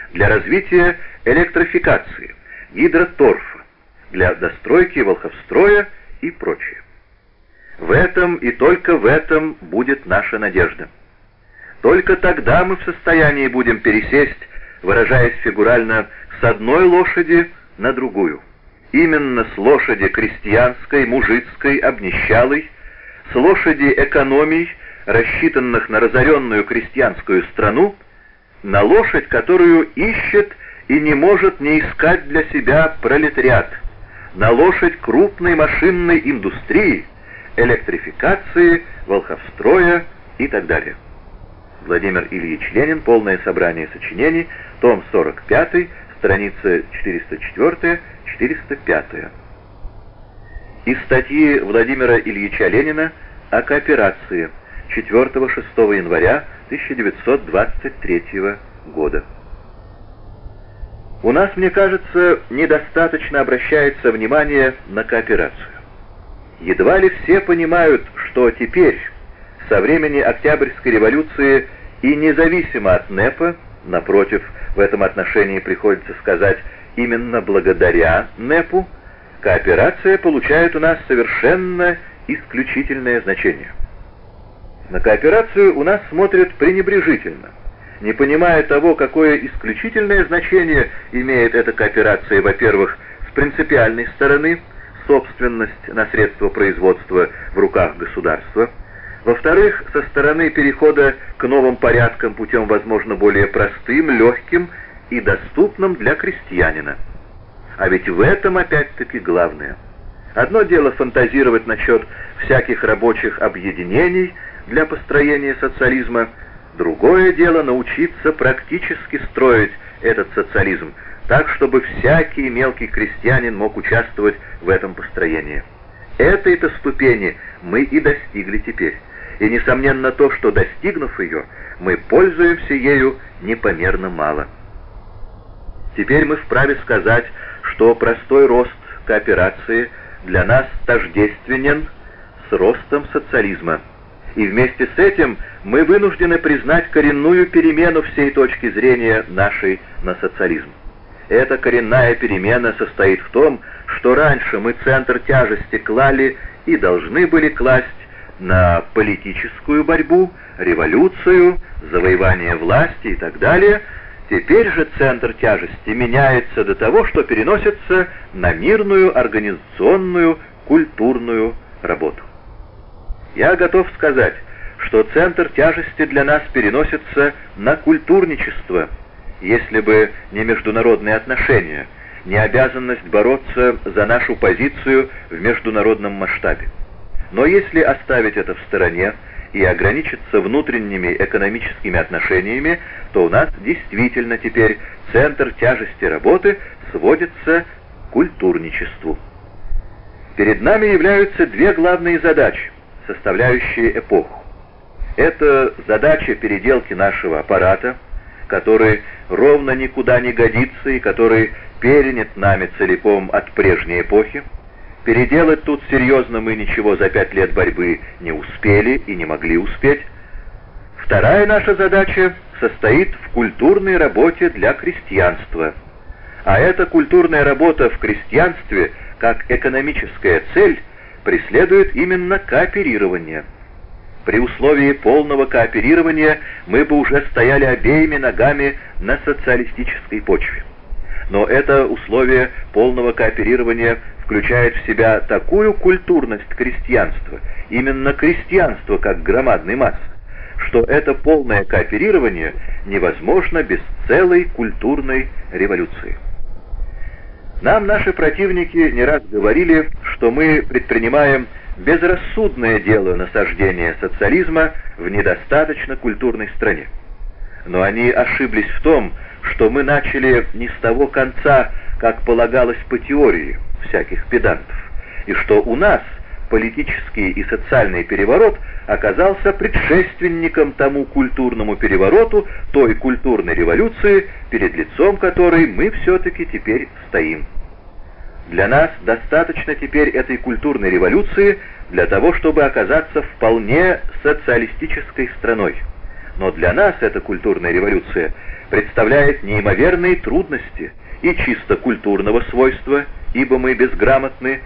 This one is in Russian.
для развития электрификации, гидроторфа, для достройки волховстроя и прочее. В этом и только в этом будет наша надежда. Только тогда мы в состоянии будем пересесть, выражаясь фигурально, с одной лошади на другую. Именно с лошади крестьянской, мужицкой, обнищалой, с лошади экономий, рассчитанных на разоренную крестьянскую страну, на лошадь, которую ищет и не может не искать для себя пролетариат, на лошадь крупной машинной индустрии, электрификации, волховстроя и так далее. Владимир Ильич Ленин. Полное собрание сочинений. Том 45, страница 404-405. Из статьи Владимира Ильича Ленина о кооперации 4-6 января 1923 года. У нас, мне кажется, недостаточно обращается внимание на кооперацию. Едва ли все понимают, что теперь, со времени Октябрьской революции и независимо от НЭПа, напротив, в этом отношении приходится сказать, именно благодаря НЭПу, кооперация получает у нас совершенно исключительное значение. На кооперацию у нас смотрят пренебрежительно, не понимая того, какое исключительное значение имеет эта кооперация, во-первых, с принципиальной стороны, собственность на средства производства в руках государства, во-вторых, со стороны перехода к новым порядкам путем, возможно, более простым, легким и доступным для крестьянина. А ведь в этом опять-таки главное. Одно дело фантазировать насчет всяких рабочих объединений для построения социализма, другое дело научиться практически строить этот социализм так, чтобы всякий мелкий крестьянин мог участвовать в этом построении. Этой-то ступени мы и достигли теперь. И, несомненно, то, что, достигнув ее, мы пользуемся ею непомерно мало. Теперь мы вправе сказать, что простой рост кооперации для нас тождественен с ростом социализма. И вместе с этим мы вынуждены признать коренную перемену всей точки зрения нашей на социализм. Эта коренная перемена состоит в том, что раньше мы центр тяжести клали и должны были класть на политическую борьбу, революцию, завоевание власти и так далее. Теперь же центр тяжести меняется до того, что переносится на мирную, организационную, культурную работу. Я готов сказать, что центр тяжести для нас переносится на культурничество, если бы не международные отношения, не обязанность бороться за нашу позицию в международном масштабе. Но если оставить это в стороне и ограничиться внутренними экономическими отношениями, то у нас действительно теперь центр тяжести работы сводится к культурничеству. Перед нами являются две главные задачи, составляющие эпоху. Это задача переделки нашего аппарата, который ровно никуда не годится и который перенят нами целиком от прежней эпохи. Переделать тут серьезно мы ничего за 5 лет борьбы не успели и не могли успеть. Вторая наша задача состоит в культурной работе для крестьянства. А эта культурная работа в крестьянстве, как экономическая цель, преследует именно кооперирование. При условии полного кооперирования мы бы уже стояли обеими ногами на социалистической почве. Но это условие полного кооперирования включает в себя такую культурность крестьянства, именно крестьянство как громадной массы, что это полное кооперирование невозможно без целой культурной революции. Нам наши противники не раз говорили, что мы предпринимаем безрассудное дело насаждения социализма в недостаточно культурной стране. Но они ошиблись в том, что мы начали не с того конца, как полагалось по теории всяких педантов, и что у нас политический и социальный переворот оказался предшественником тому культурному перевороту, той культурной революции, перед лицом которой мы все-таки теперь стоим. Для нас достаточно теперь этой культурной революции для того, чтобы оказаться вполне социалистической страной. Но для нас эта культурная революция представляет неимоверные трудности и чисто культурного свойства, ибо мы безграмотны,